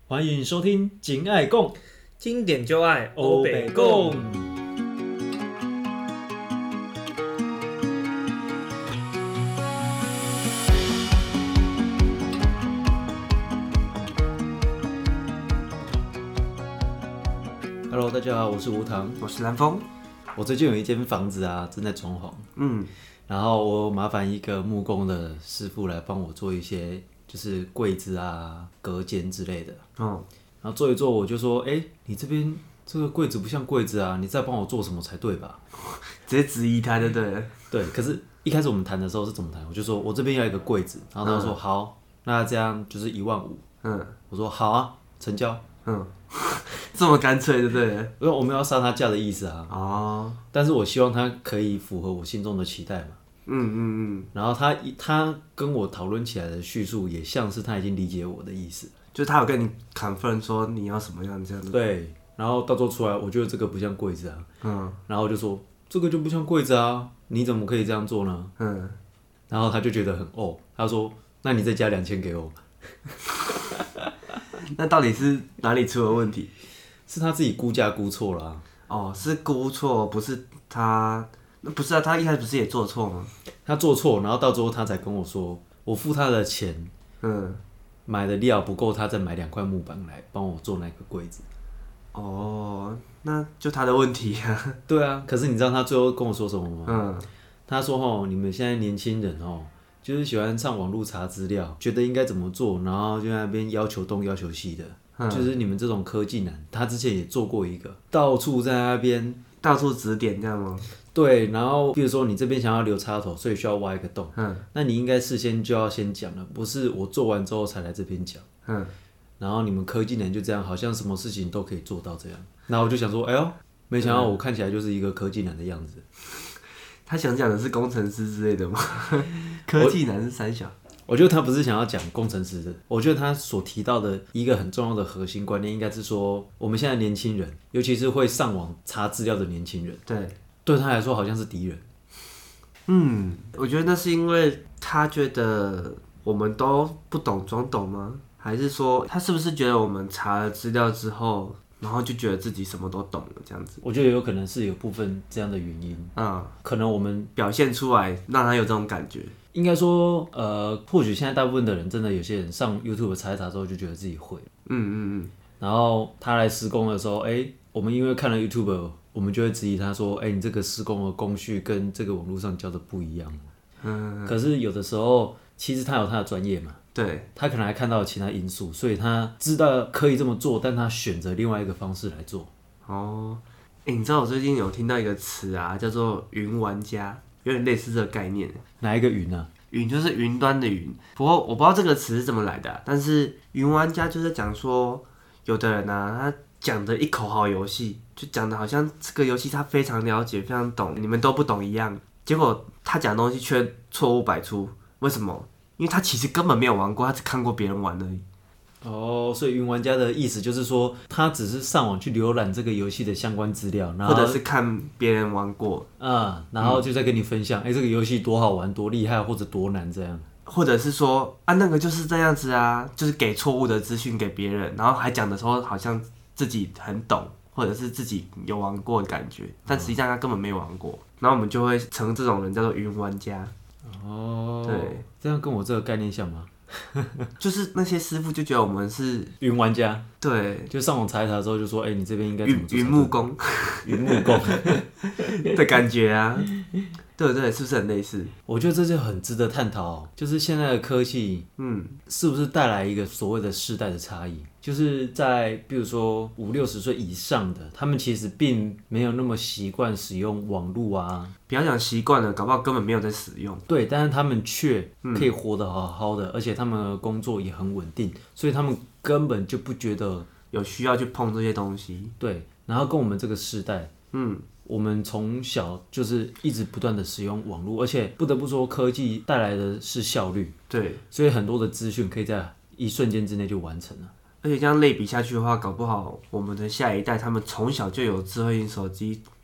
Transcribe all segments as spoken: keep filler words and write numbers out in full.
欢迎收听《金爱共》， 经典就爱欧北共。Hello， 大家好，我是吴糖， 我是蓝峰。 我最近有一间房子啊，正在装潢，嗯，然后我麻烦一个木工的师傅来帮我做一些，就是柜子啊、隔间之类的，嗯，然后做一做，我就说，哎、欸，你这边这个柜子不像柜子啊，你再帮我做什么才对吧？ 直接质疑他就对了。 对，可是一开始我们谈的时候是怎么谈？我就说我这边要一个柜子，然后他说、嗯、好，那这样就是一万五，嗯，我说好啊，成交，嗯。 这么干脆，对不对？ 因为我没有要杀他价的意思啊。哦。但是我希望他可以符合我心中的期待嘛。嗯嗯嗯。然后他他跟我讨论起来的叙述，也像是他已经理解我的意思， 就是他有跟你 confirm 说你要什么样这样子。 对。然后到时候出来，我觉得这个不像柜子啊。嗯。然后我就说这个就不像柜子啊，你怎么可以这样做呢？嗯。然后他就觉得很哦，他说那你再加两千给我。 那到底是哪里出了问题？ 是他自己估价估错了啊。 哦，是估错，不是他，那不是啊，他一开始不是也做错吗？ 他做错，然后到最后他才跟我说，我付他的钱，嗯，买的料不够，他再买两块木板来帮我做那个柜子。 哦，那就他的问题啊。 对啊，可是你知道他最后跟我说什么吗？嗯，他说齁，你们现在年轻人齁，就是喜欢上网路查资料，觉得应该怎么做，然后就在那边要求东要求西的。嗯、就是你们这种科技男，他之前也做过一个，到处在那边到处指点这样吗？ 对，然后比如说你这边想要留插头，所以需要挖一个洞，嗯，那你应该事先就要先讲了，不是我做完之后才来这边讲，嗯，然后你们科技男就这样，好像什么事情都可以做到这样，然后我就想说，哎呦，没想到我看起来就是一个科技男的样子。 他想讲的是工程师之类的吗？科技男是三小。 我觉得他不是想要讲工程师的，我觉得他所提到的一个很重要的核心观念，应该是说，我们现在年轻人，尤其是会上网查资料的年轻人，对，对他来说好像是敌人。 嗯，我觉得那是因为他觉得我们都不懂装懂吗？还是说他是不是觉得我们查了资料之后，然后就觉得自己什么都懂了这样子？ 我觉得有可能是有部分这样的原因。嗯，可能我们表现出来让他有这种感觉。 应该说，呃，或许现在大部分的人真的有些人上 YouTube 查一查之后就觉得自己会，嗯嗯嗯。然后他来施工的时候，哎、欸，我们因为看了 YouTube， 我们就会质疑他说，哎、欸，你这个施工的工序跟这个网絡上教的不一样。嗯。可是有的时候，其实他有他的专业嘛，对，他可能还看到了其他因素，所以他知道可以这么做，但他选择另外一个方式来做。 哦，哎、欸，你知道我最近有听到一个词啊，叫做云玩家。有点类似这个概念。 哪一个云啊？ 云就是云端的云。不过我不知道这个词是怎么来的、啊，但是云玩家就是讲说，有的人啊，他讲的一口好游戏，就讲的好像这个游戏他非常了解、非常懂，你们都不懂一样。结果他讲的东西却错误百出。为什么？因为他其实根本没有玩过，他只看过别人玩而已。 哦，所以云玩家的意思就是说，他只是上网去浏览这个游戏的相关资料，然后或者是看别人玩过， 嗯，然后就在跟你分享，哎、嗯欸，这个游戏多好玩、多厉害，或者多难这样。 或者是说啊，那个就是这样子啊，就是给错误的资讯给别人，然后还讲的时候好像自己很懂，或者是自己有玩过的感觉，但实际上他根本没有玩过，然后我们就会称这种人叫做云玩家。 哦，对，这样跟我这个概念像吗？ 就是那些师傅就觉得我们是云玩家， 对， 就上网查一查之后就说，哎、欸，你这边应该怎么做？ 云木工， 云木工的感觉啊，对不对？是不是很类似？ 我觉得这就很值得探讨、哦，就是现在的科技，嗯，是不是带来一个所谓的世代的差异？就是在比如说五六十岁以上的，他们其实并没有那么习惯使用网络啊。 不要讲习惯了，搞不好根本没有在使用。 对，但是他们却可以活得好好的，嗯、而且他们的工作也很稳定，所以他们根本就不觉得有需要去碰这些东西。 对，然后跟我们这个世代，嗯，我们从小就是一直不断的使用网络，而且不得不说，科技带来的是效率。对，所以很多的资讯可以在一瞬间之内就完成了。 而且这样类比下去的话，搞不好我们的下一代他们从小就有智慧型手机，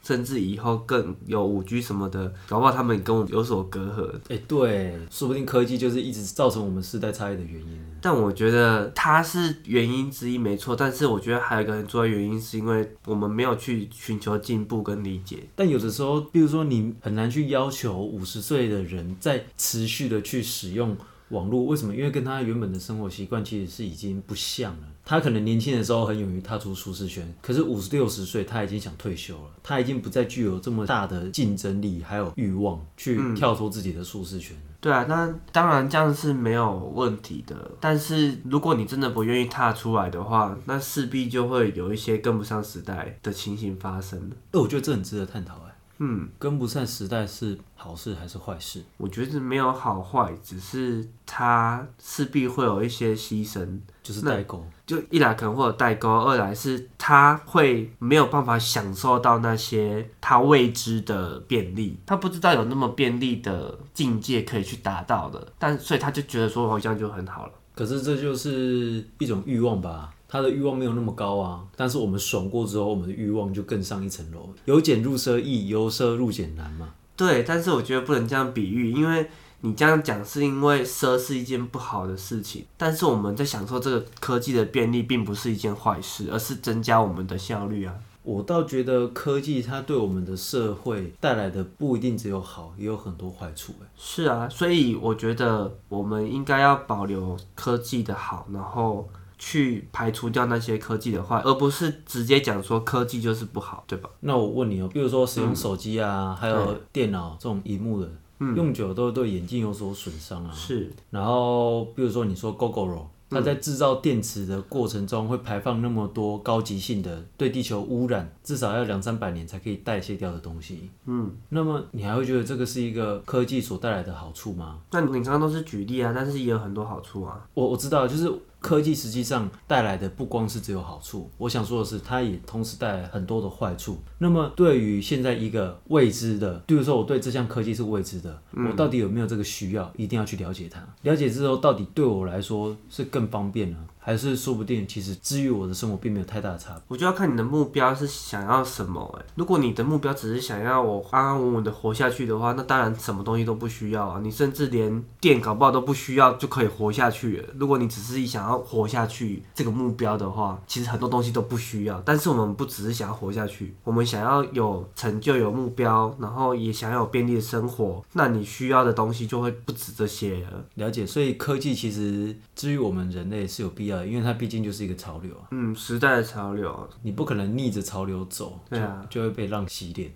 甚至以后更有五 G 什么的，搞不好他们跟我们有所隔阂。 哎、欸，对，说不定科技就是一直造成我们世代差异的原因。 但我觉得它是原因之一没错，但是我觉得还有一个很重要的原因，是因为我们没有去寻求进步跟理解。 但有的时候，比如说你很难去要求五十岁的人在持续的去使用网络，为什么？因为跟他原本的生活习惯其实是已经不像了。他可能年轻的时候很勇于踏出舒适圈，可是五十六十岁他已经想退休了，他已经不再具有这么大的竞争力还有欲望去跳脱自己的舒适圈。嗯， 对啊，那当然这样是没有问题的，但是如果你真的不愿意踏出来的话，那势必就会有一些跟不上时代的情形发生了。 欸，我觉得这很值得探讨。 嗯， 跟不上时代是好事还是坏事？ 我觉得没有好坏，只是它势必会有一些牺牲， 就是代沟。 就一来可能会有代沟，二来是他会没有办法享受到那些他未知的便利，他不知道有那么便利的境界可以去达到的，但所以他就觉得说好像就很好了。 可是这就是一种欲望吧。他的欲望没有那么高啊，但是我们爽过之后，我们的欲望就更上一层楼。由俭入奢易，由奢入俭难嘛。 对，但是我觉得不能这样比喻，因为你这样讲是因为奢是一件不好的事情，但是我们在享受这个科技的便利，并不是一件坏事，而是增加我们的效率啊。 我倒觉得科技它对我们的社会带来的不一定只有好，也有很多坏处。 是啊，所以我觉得我们应该要保留科技的好，然后去排除掉那些科技的坏，而不是直接讲说科技就是不好，对吧？ 那我问你哦，比如说使用手机啊，嗯、还有电脑这种萤幕的，嗯、用久都对眼睛有所损伤啊。 是。 然后比如说你说 Gogoro， 它在制造电池的过程中会排放那么多高级性的对地球污染，至少要两三百年才可以代谢掉的东西。嗯。那么你还会觉得这个是一个科技所带来的好处吗？ 那你刚刚都是举例啊，但是也有很多好处啊。 我我知道，就是。科技实际上带来的不光是只有好处，我想说的是，它也同时带来很多的坏处。那么，对于现在一个未知的，比如说我对这项科技是未知的，嗯、我到底有没有这个需要，一定要去了解它。了解之后，到底对我来说是更方便呢，还是说不定其实治愈我的生活并没有太大的差别？ 我就要看你的目标是想要什么。欸，如果你的目标只是想要我安安稳稳的活下去的话，那当然什么东西都不需要啊，你甚至连电搞不好都不需要就可以活下去了。如果你只是想要活下去这个目标的话，其实很多东西都不需要。但是我们不只是想要活下去，我们想要有成就、有目标，然后也想要有便利的生活，那你需要的东西就会不止这些了。 了解，所以科技其实至于我们人类是有必要的，因为它毕竟就是一个潮流啊。 嗯，时代的潮流，你不可能逆着潮流走， 对啊， 就，就会被浪洗脸。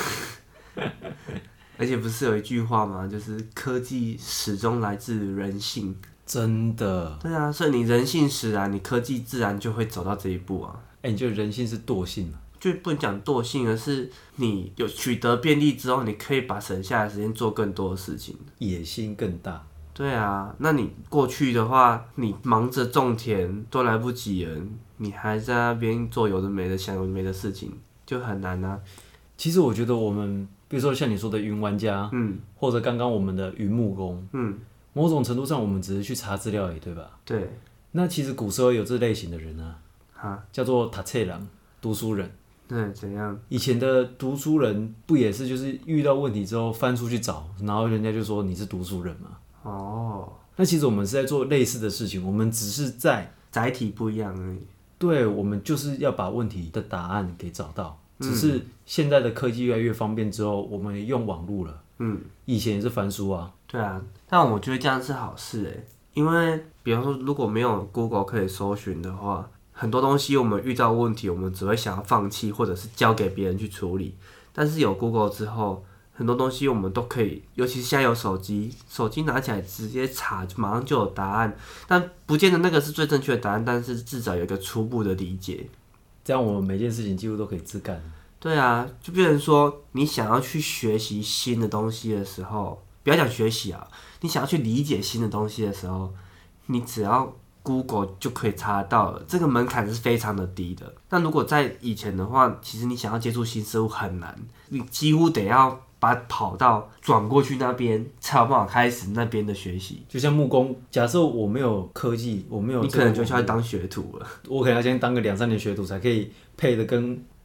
而且不是有一句话吗？就是科技始终来自人性。 真的。 对啊，所以你人性使然，你科技自然就会走到这一步啊。 哎、欸，你觉得人性是惰性吗？ 就不能讲惰性，而是你有取得便利之后，你可以把省下的时间做更多的事情， 野心更大。 对啊，那你过去的话，你忙着种田都来不及了，你还在那边做有的没的、想有的没的事情，就很难啊。 其实我觉得我们，比如说像你说的云玩家，嗯，或者刚刚我们的云木工，嗯。某种程度上，我们只是去查资料而已，对吧？ 对。 那其实古时候有这类型的人啊，哈，叫做读册人，读书人。 对，怎样？ 以前的读书人不也是就是遇到问题之后翻出去找，然后人家就说你是读书人嘛？哦。那其实我们是在做类似的事情，我们只是在载体不一样而已。 对，我们就是要把问题的答案给找到。只是现在的科技越来越方便之后，我们用网路了。嗯。以前也是翻书啊。 对啊，但我觉得这样是好事诶，因为比方说如果没有 Google 可以搜寻的话，很多东西我们遇到问题，我们只会想要放弃，或者是交给别人去处理。但是有 Google 之后，很多东西我们都可以，尤其是现在有手机，手机拿起来直接查，马上就有答案。但不见得那个是最正确的答案，但是至少有一个初步的理解。 这样我们每件事情几乎都可以自干。 对啊，就变成说，你想要去学习新的东西的时候，不要讲学习啊，你想要去理解新的东西的时候，你只要 Google 就可以查得到了，这个门槛是非常的低的。但如果在以前的话，其实你想要接触新事物很难，你几乎得要把跑道转过去那边，才有办法开始那边的学习。 就像木工，假设我没有科技，我没有、這個， 你可能就需要当学徒了。 我可能要先当个两三年学徒，才可以配的跟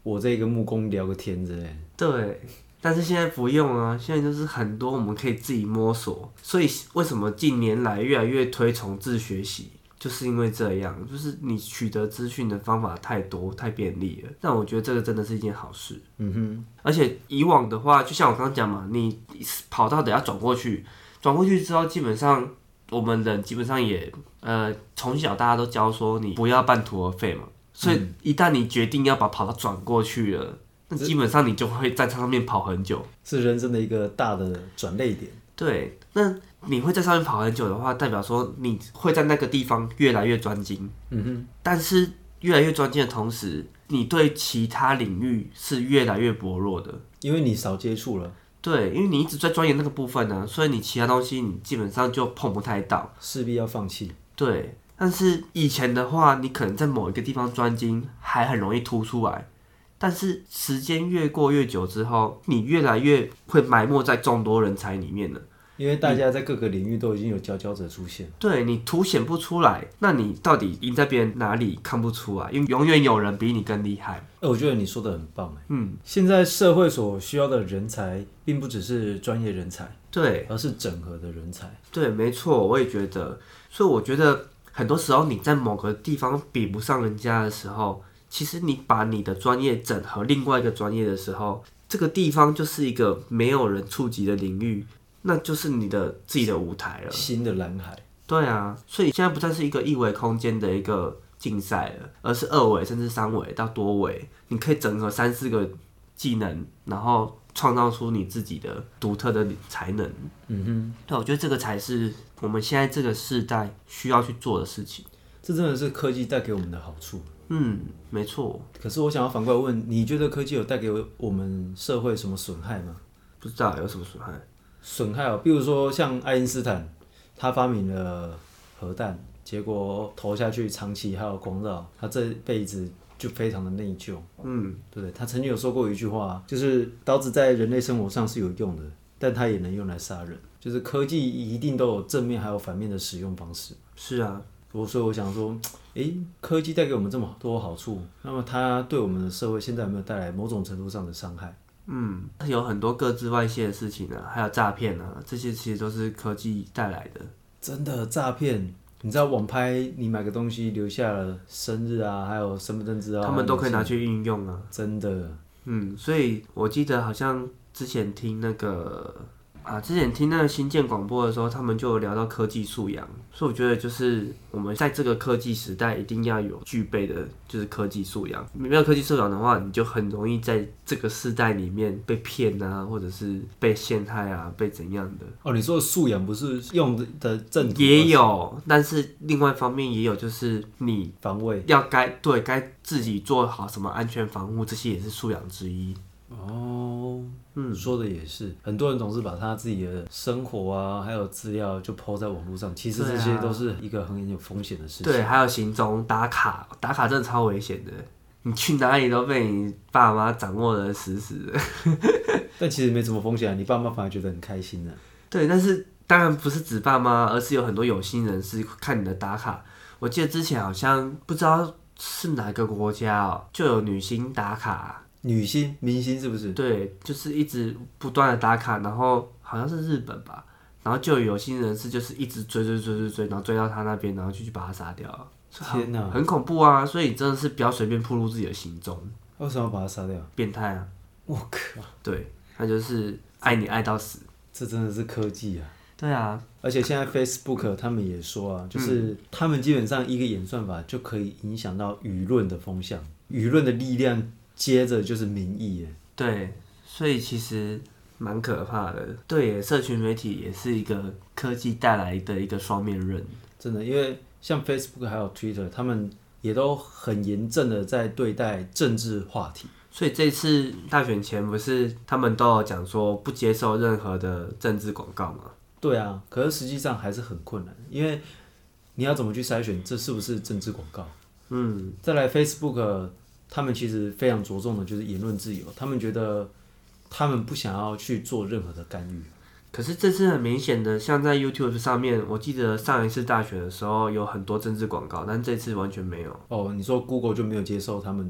我这个木工聊个天之类的。 对，但是现在不用啊，现在就是很多我们可以自己摸索，所以为什么近年来越来越推崇自学习，就是因为这样，就是你取得资讯的方法太多太便利了，但我觉得这个真的是一件好事。嗯哼，而且以往的话，就像我刚刚讲嘛，你跑道得要转过去，转过去之后，基本上我们人基本上也呃从小大家都教说你不要半途而废嘛，所以一旦你决定要把跑道转过去了，那基本上你就会在上面跑很久， 是人生的一个大的转捩点。 对，那你会在上面跑很久的话，代表说你会在那个地方越来越专精。嗯哼。但是越来越专精的同时，你对其他领域是越来越薄弱的， 因为你少接触了。 对，因为你一直在钻研那个部分呢、啊，所以你其他东西你基本上就碰不太到， 势必要放弃。 对，但是以前的话，你可能在某一个地方专精，还很容易突出来。但是时间越过越久之后，你越来越会埋没在众多人才里面了。 因为大家在各个领域都已经有佼佼者出现， 对你凸显不出来，那你到底赢在别人哪里看不出来？因为永远有人比你更厉害。 欸、我觉得你说的很棒，嗯，现在社会所需要的人才，并不只是专业人才， 对， 而是整合的人才。 对，没错，我也觉得。所以我觉得很多时候你在某个地方比不上人家的时候，其实你把你的专业整合另外一个专业的时候，这个地方就是一个没有人触及的领域。那就是你的自己的舞台了， 新的蓝海。 对啊，所以现在不再是一个一维空间的一个竞赛了，而是二维甚至三维到多维，你可以整合三四个技能，然后创造出你自己的独特的才能。嗯哼，对，我觉得这个才是我们现在这个世代需要去做的事情。 这真的是科技带给我们的好处。 嗯，没错。 可是我想要反过来问，你觉得科技有带给我们社会什么损害吗？ 不知道有什么损害。 损害哦，比如说像爱因斯坦，他发明了核弹，结果投下去长期还有光照，他这辈子就非常的内疚。嗯，对不对？他曾经有说过一句话，就是刀子在人类生活上是有用的，但它也能用来杀人。就是科技一定都有正面还有反面的使用方式。 是啊， 我所以我想说，诶，科技带给我们这么多好处，那么它对我们的社会现在有没有带来某种程度上的伤害？ 嗯，有很多各自外泄的事情啊，还有诈骗啊，这些其实都是科技带来的。 真的诈骗，你知道网拍，你买个东西留下了生日啊，还有身份证字号， 他们都可以拿去运用啊。 真的， 嗯，所以我记得好像之前听那个啊，之前听那个新建广播的时候，他们就有聊到科技素养，所以我觉得就是我们在这个科技时代一定要有具备的，就是科技素养。没有科技素养的话，你就很容易在这个时代里面被骗啊，或者是被陷害啊，被怎样的。 哦，你说的素养不是用的正途， 也有，但是另外一方面也有，就是你防卫要该对该自己做好什么安全防护，这些也是素养之一。 哦，嗯，说的也是，很多人总是把他自己的生活啊，还有资料就 po 在网络上，其实这些都是一个很有风险的事情。 对，还有行踪打卡，打卡真的超危险的，你去哪里都被你爸妈掌握得死死的。 但其实没什么风险啊，你爸妈反而觉得很开心呢、啊。 对，但是当然不是指爸妈，而是有很多有心人士看你的打卡。我记得之前好像不知道是哪个国家哦，就有女星打卡。 女星、明星是不是？ 对，就是一直不断的打卡，然后好像是日本吧，然后就有心人士就是一直追追追追追，然后追到他那边，然后就去把他杀掉。 天哪， 很恐怖啊！所以真的是不要随便暴露自己的行踪。 为什么要把他杀掉？ 变态啊！ 我靠！ 对，他就是爱你爱到死。 这真的是科技啊！ 对啊， 而且现在 Facebook 他们也说啊，就是他们基本上一个演算法就可以影响到舆论的风向，舆论的力量。接着就是民意耶， 对，所以其实蛮可怕的。对耶，社群媒体也是一个科技带来的一个双面刃。 真的，因为像 Facebook 还有 Twitter， 他们也都很严正的在对待政治话题。 所以这次大选前不是他们都有讲说不接受任何的政治广告吗？ 对啊，可是实际上还是很困难，因为你要怎么去筛选这是不是政治广告？嗯，再来 Facebook。他们其实非常着重的就是言论自由，他们觉得他们不想要去做任何的干预。 可是这次很明显的，像在 YouTube 上面，我记得上一次大选的时候有很多政治广告，但这次完全没有。 哦，你说 Google 就没有接受他们的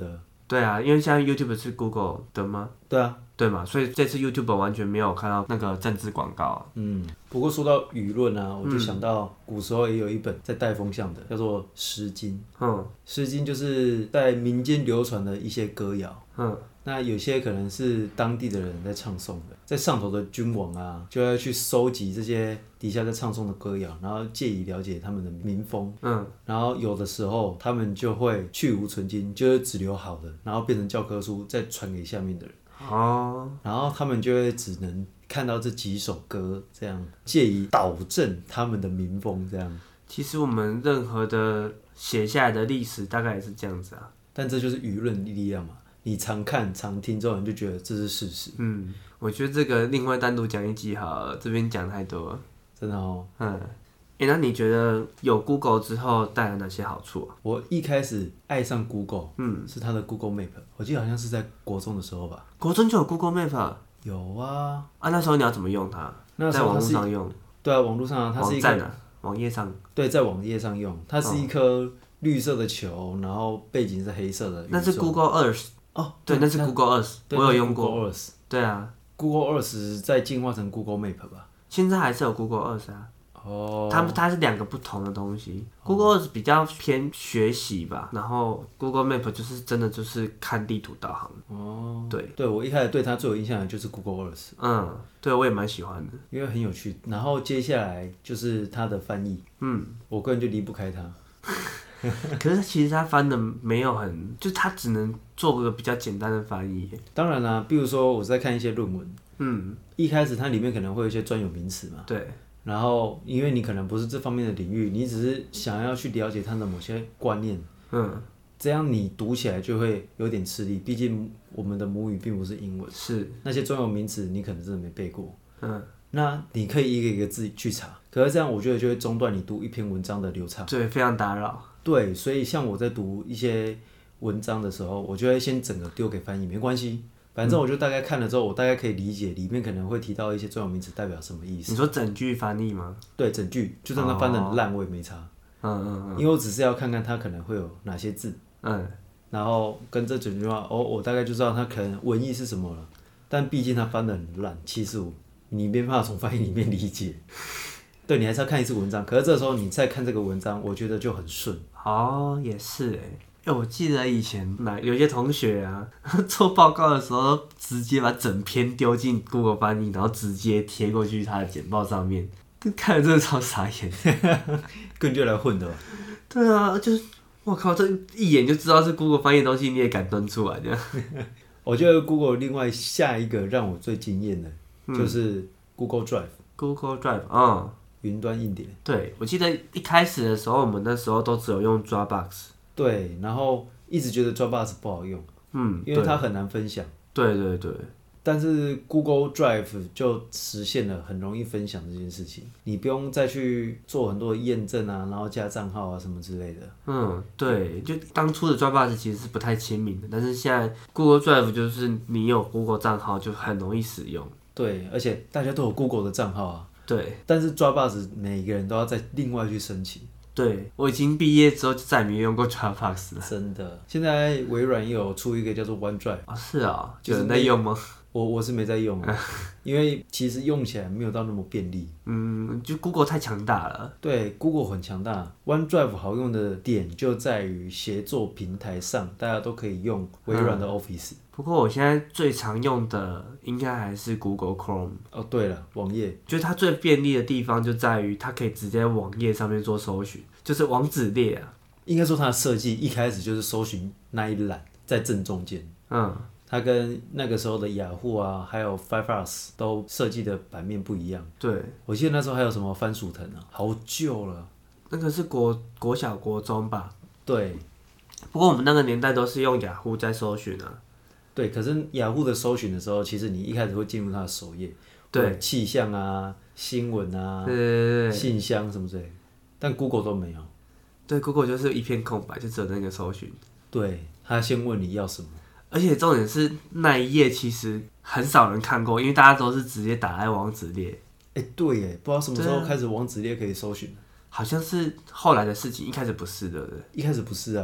对啊，因为现在 YouTube 是 Google 的吗？ 对啊， 对嘛，所以这次 YouTube 完全没有看到那个政治广告、啊。 嗯，不过说到舆论啊，我就想到古时候也有一本在带风向的，叫做《诗经》。嗯，《诗经》就是在民间流传的一些歌谣。嗯。那有些可能是当地的人在唱诵的，在上头的君王啊，就要去收集这些底下在唱诵的歌谣，然后借以了解他们的民风。嗯，然后有的时候他们就会去无存菁，就是只留好的，然后变成教科书，再传给下面的人。哦，然后他们就会只能看到这几首歌，这样借以导正他们的民风。这样， 其实我们任何的写下来的历史，大概也是这样子啊。 但这就是舆论力量嘛。你常看常听之后，你就觉得这是事实。 嗯，我觉得这个另外单独讲一集好了，这边讲太多了。 真的哦。 嗯，哎、欸，那你觉得有 Google 之后带来哪些好处啊？ 我一开始爱上 Google， 嗯，是它的 Google Map， 我记得好像是在国中的时候吧。 国中就有 Google Map？ 有啊。 啊，那时候你要怎么用它？那在网络上用？ 对啊，网络上啊，它是一个网站啊，网页上。 对，在网页上用，它是一颗绿色的球，然后背景是黑色的。 那是 Google Earth。哦，对，那是 Google Earth， 我有用过。 Google Earth， 对啊 ，Google Earth 再进化成 Google Map 吧。 现在还是有 Google Earth 啊。哦。它它是两个不同的东西。 哦、 Google Earth 比较偏学习吧，然后 Google Map 就是真的就是看地图导航。哦。对。 对，我一开始对它最有印象的就是 Google Earth。 嗯，对，我也蛮喜欢的， 因为很有趣。然后接下来就是它的翻译。嗯。我个人就离不开它。 可是其实他翻的没有很，就他只能做个比较简单的翻译。 当然啦、啊，比如说我在看一些论文，嗯，一开始它里面可能会有一些专有名词嘛， 对。 然后因为你可能不是这方面的领域，你只是想要去了解它的某些观念，嗯，这样你读起来就会有点吃力，毕竟我们的母语并不是英文， 是那些专有名词你可能真的没背过，嗯。那你可以一个一个字去查，可是这样我觉得就会中断你读一篇文章的流畅， 对，非常打扰。 对，所以像我在读一些文章的时候，我就会先整个丢给翻译，没关系，反正我就大概看了之后，我大概可以理解里面可能会提到一些专有名词代表什么意思。 你说整句翻译吗？ 对，整句，就算它翻得很烂，我也没差。嗯嗯嗯。因为我只是要看看它可能会有哪些字，嗯，然后跟这整句话，哦，我大概就知道它可能文意是什么了。但毕竟它翻得很烂，其实我你没办法从翻译里面理解。对，你还是要看一次文章，可是这时候你再看这个文章，我觉得就很顺。 哦，也是哎，哎，我记得以前有些同学啊，做报告的时候直接把整篇丢进 Google 翻译，然后直接贴过去他的简报上面，看了真的超傻眼。 跟就来混的吧？ 对啊，就是我靠，这一眼就知道是 Google 翻译的东西，你也敢登出来这样？ 我觉得 Google 另外下一个让我最惊艳的，就是 Google Drive。Google Drive， 嗯。 云端硬碟， 对，我记得一开始的时候，我们那时候都只有用 Dropbox， 对，然后一直觉得 Dropbox 不好用，嗯，因为它很难分享， 对对对。 但是 Google Drive 就实现了很容易分享这件事情，你不用再去做很多的验证啊，然后加账号啊什么之类的。 嗯，对，就当初的 Dropbox 其实是不太亲民的，但是现在 Google Drive 就是你有 Google 账号就很容易使用。 对，而且大家都有 Google 的账号啊。 对， 但是 Dropbox 每个人都要再另外去申请。 对，我已经毕业之后就再也没用过 Dropbox 了。 真的，现在微软也有出一个叫做 OneDrive。 啊，是啊，有人在用吗？ 我我是没在用啊，因为其实用起来没有到那么便利。 嗯，就 Google 太强大了。 对 ，Google 很强大。OneDrive 好用的点就在于协作平台上，大家都可以用微软的 Office。嗯， 不过我现在最常用的应该还是 Google Chrome。 哦，对了，网页， 就是它最便利的地方就在于它可以直接在网页上面做搜寻，就是网址列啊。 应该说它的设计一开始就是搜寻那一栏在正中间。嗯。它跟那个时候的雅虎啊，还有 Firefox 都设计的版面不一样。 对， 我记得那时候还有什么番薯藤啊，好旧了。 那个是国国小国中吧？ 对。 不过我们那个年代都是用雅虎在搜寻啊。 对，可是雅虎的搜寻的时候，其实你一开始会进入它的首页， 对， 气象啊、新闻啊、 对对对信箱什么之类的，但 Google 都没有。 对 ，Google 就是一片空白，就只有那个搜寻。 对，他先问你要什么。 而且重点是那一页其实很少人看过，因为大家都是直接打开网址列。 哎、欸，对耶，不知道什么时候开始网址列可以搜寻。 好像是后来的事情，一开始不是的。 一开始不是啊，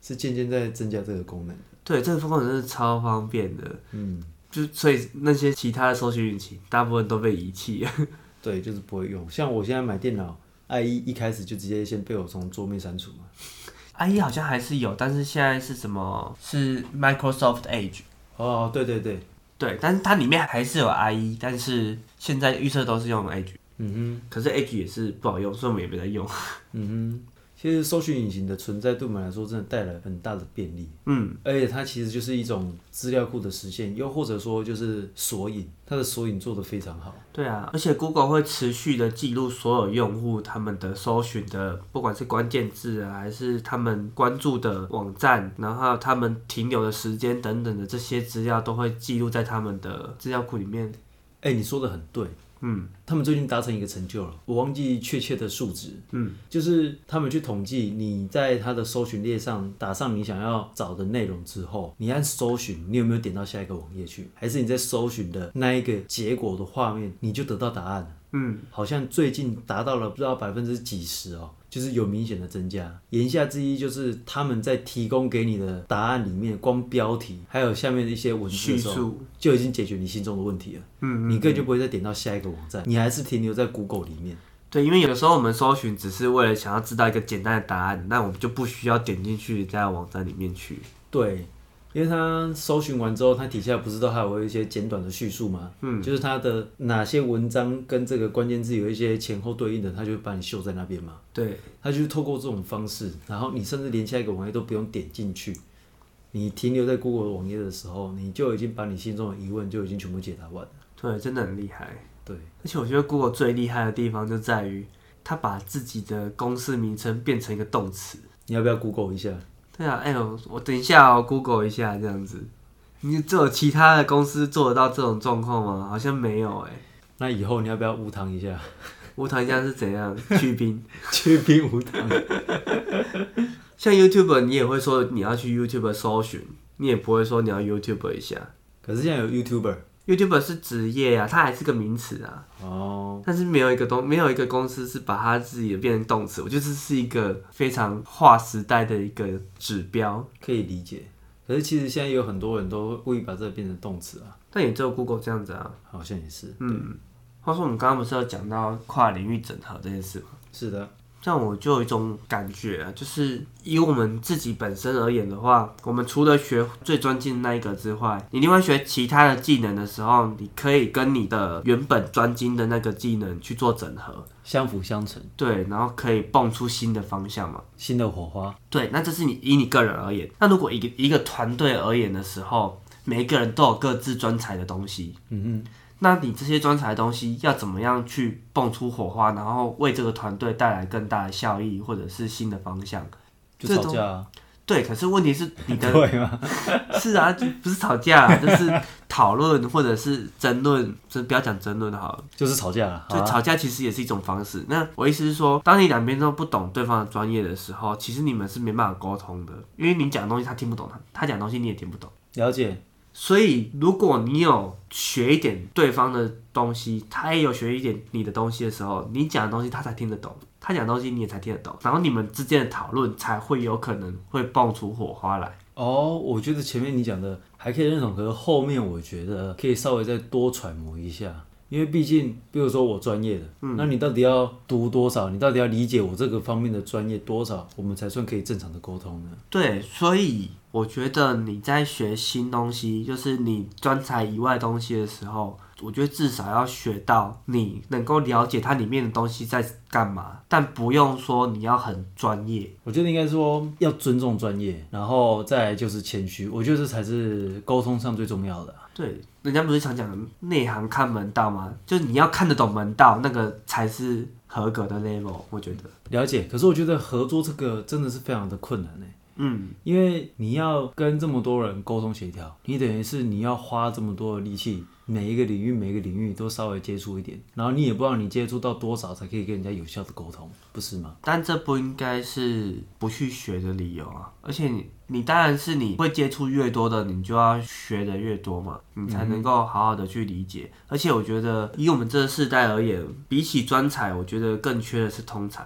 是渐渐在增加这个功能。 对，这个功能真是超方便的。嗯，就所以那些其他的搜寻引擎，大部分都被遗弃了。 对，就是不会用。像我现在买电脑 ，I E 一开始就直接先被我从桌面删除嘛。 I E 好像还是有，但是现在是什么？是 Microsoft Edge。 哦，对对对， 对，但是它里面还是有 I E， 但是现在预测都是用 Edge。嗯哼，可是 Edge 也是不好用，所以我们也没在用。 嗯哼。其实搜寻引擎的存在对我们来说真的带来很大的便利，嗯，而且它其实就是一种资料库的实现，又或者说就是索引，它的索引做得非常好。 对啊，而且 Google 会持续的记录所有用户他们的搜寻的，不管是关键字啊，还是他们关注的网站，然后还有他们停留的时间等等的这些资料，都会记录在他们的资料库里面。 哎、欸，你说的很对。嗯，他们最近达成一个成就了，我忘记确切的数值。嗯，就是他们去统计，你在他的搜寻列上打上你想要找的内容之后，你按搜寻，你有没有点到下一个网页去？还是你在搜寻的那一个结果的画面，你就得到答案了？嗯，好像最近达到了不知道百分之几十哦。就是有明显的增加，言下之意就是他们在提供给你的答案里面，光标题还有下面的一些文字的时候，就已经解决你心中的问题了。嗯, 嗯, 嗯，你根本就不会再点到下一个网站，你还是停留在 Google 里面。 对，因为有的时候我们搜寻只是为了想要知道一个简单的答案，那我们就不需要点进去在网站里面去。 对。因为它搜寻完之后，它底下不是都还有一些简短的叙述吗？嗯，就是它的哪些文章跟这个关键字有一些前后对应的，它就会把你秀在那边嘛。 对， 它就是透过这种方式，然后你甚至连下一个网页都不用点进去，你停留在 Google 的网页的时候，你就已经把你心中的疑问就已经全部解答完了。 对，真的很厉害。 对， 而且我觉得 Google 最厉害的地方就在于，它把自己的公司名称变成一个动词。 你要不要 Google 一下？ 对啊，哎、欸、呦，我等一下哦 ，Google 一下这样子。你只有其他的公司做得到这种状况吗？好像没有哎、欸。 那以后你要不要无糖一下？ 无糖一下是怎样？去冰？ 去冰无糖。 像 YouTube， 你也会说你要去 YouTube 搜寻，你也不会说你要 YouTube 一下。 可是现在有 YouTuber。YouTuber 是职业啊，它还是个名词啊。哦。但是没有一个东，没有一个公司是把它自己的变成动词。我觉得这是一个非常划时代的一个指标， 可以理解。可是其实现在有很多人都故意把这个变成动词啊。 但也只有 Google 这样子啊。 好像也是。 嗯。话说我们刚刚不是有讲到跨领域整合这件事吗？ 是的。 这样我就有一种感觉啊，就是以我们自己本身而言的话，我们除了学最专精的那一个之外，你另外学其他的技能的时候，你可以跟你的原本专精的那个技能去做整合， 相辅相成。 对，然后可以蹦出新的方向嘛， 新的火花。 对，那这是你以你个人而言。那如果一个一个团队而言的时候，每一个人都有各自专长的东西。嗯哼。那你这些专才的东西要怎么样去蹦出火花，然后为这个团队带来更大的效益，或者是新的方向？ 就吵架啊。 对，可是问题是你的对吗？ 是啊，不是吵架啊，就是讨论或者是争论，就不要讲争论好了， 就是吵架了。 就吵架其实也是一种方式。那我意思是说，当你两边都不懂对方的专业的时候，其实你们是没办法沟通的，因为你讲的东西他听不懂，他他讲的东西你也听不懂。 了解。 所以，如果你有学一点对方的东西，他也有学一点你的东西的时候，你讲的东西他才听得懂，他讲的东西你也才听得懂，然后你们之间的讨论才会有可能会蹦出火花来。 哦，我觉得前面你讲的还可以认同，可是后面我觉得可以稍微再多揣摩一下。因为毕竟，比如说我专业的，嗯，那你到底要读多少？你到底要理解我这个方面的专业多少，我们才算可以正常的沟通呢？ 对，所以我觉得你在学新东西，就是你专才以外的东西的时候，我觉得至少要学到你能够了解它里面的东西在干嘛，但不用说你要很专业。 我觉得应该说要尊重专业，然后再来就是谦虚，我觉得这才是沟通上最重要的。 对，人家不是常讲内行看门道吗？就是你要看得懂门道，那个才是合格的 level。我觉得了解，可是我觉得合作这个真的是非常的困难欸。嗯，因为你要跟这么多人沟通协调，你等于是你要花这么多的力气，每一个领域每一个领域都稍微接触一点，然后你也不知道你接触到多少才可以跟人家有效的沟通，不是吗？ 但这不应该是不去学的理由啊！而且你你当然是你会接触越多的，你就要学的越多嘛，你才能够好好的去理解。嗯、而且我觉得以我们这个世代而言，比起专才，我觉得更缺的是通才。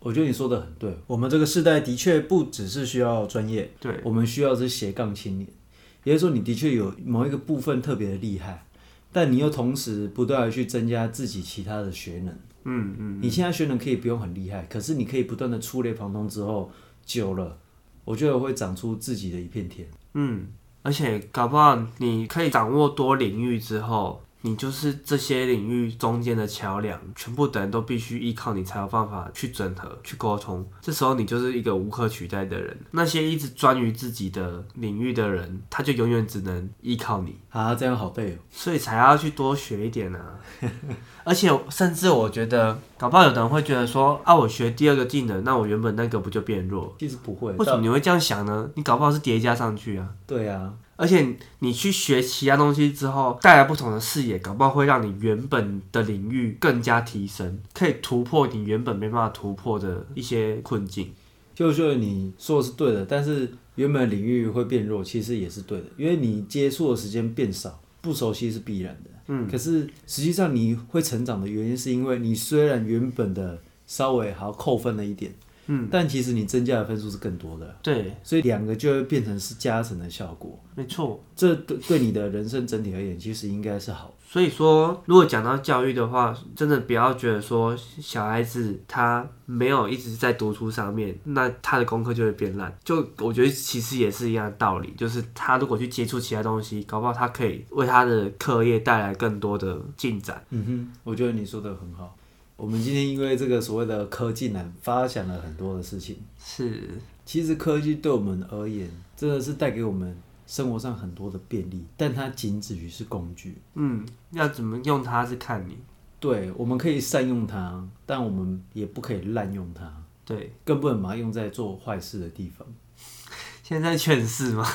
我觉得你说的很对，我们这个世代的确不只是需要专业， 对， 我们需要是斜杠青年，也就是说你的确有某一个部分特别的厉害，但你又同时不断的去增加自己其他的学能。嗯嗯，你现在学能可以不用很厉害，可是你可以不断的触类旁通之后，久了，我觉得会长出自己的一片天。 嗯，而且搞不好你可以掌握多领域之后，你就是这些领域中间的桥梁，全部的人都必须依靠你才有办法去整合、去沟通。这时候你就是一个无可取代的人。那些一直专于自己的领域的人，他就永远只能依靠你啊，这样好累哦。 所以才要去多学一点啊。而且甚至我觉得，搞不好有的人会觉得说，啊，我学第二个技能，那我原本那个不就变弱？ 其实不会。 为什么你会这样想呢？你搞不好是叠加上去啊。 对啊。 而且你去学其他东西之后，带来不同的视野，搞不好会让你原本的领域更加提升，可以突破你原本没办法突破的一些困境。 就是你说的是对的，但是原本的领域会变弱，其实也是对的，因为你接触的时间变少，不熟悉是必然的。嗯，可是实际上你会成长的原因，是因为你虽然原本的稍微好扣分了一点。嗯，但其实你增加的分数是更多的， 对， 所以两个就会变成是加成的效果， 没错， 这对对你的人生整体而言，其实应该是好。 所以说，如果讲到教育的话，真的不要觉得说小孩子他没有一直在读书上面，那他的功课就会变烂。就我觉得其实也是一样的道理，就是他如果去接触其他东西，搞不好他可以为他的课业带来更多的进展。 嗯哼，我觉得你说的很好。我们今天因为这个所谓的科技难，发想了很多的事情。 是， 其实科技对我们而言，真的是带给我们生活上很多的便利，但它仅止于是工具。 嗯，要怎么用它是看你。 对，我们可以善用它，但我们也不可以滥用它。 对， 更不能把它用在做坏事的地方。 现在劝世吗？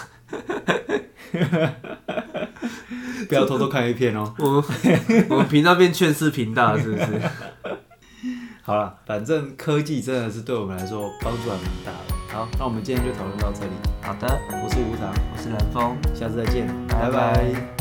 不要偷偷看 A 片哦。 我们我们频道变劝世频道是不是？ 好啦，反正科技真的是对我们来说帮助还蛮大的。好，那我们今天就讨论到这里。 好的， 我是吴糖， 我是蓝峰， 下次再见， 拜拜。 拜拜。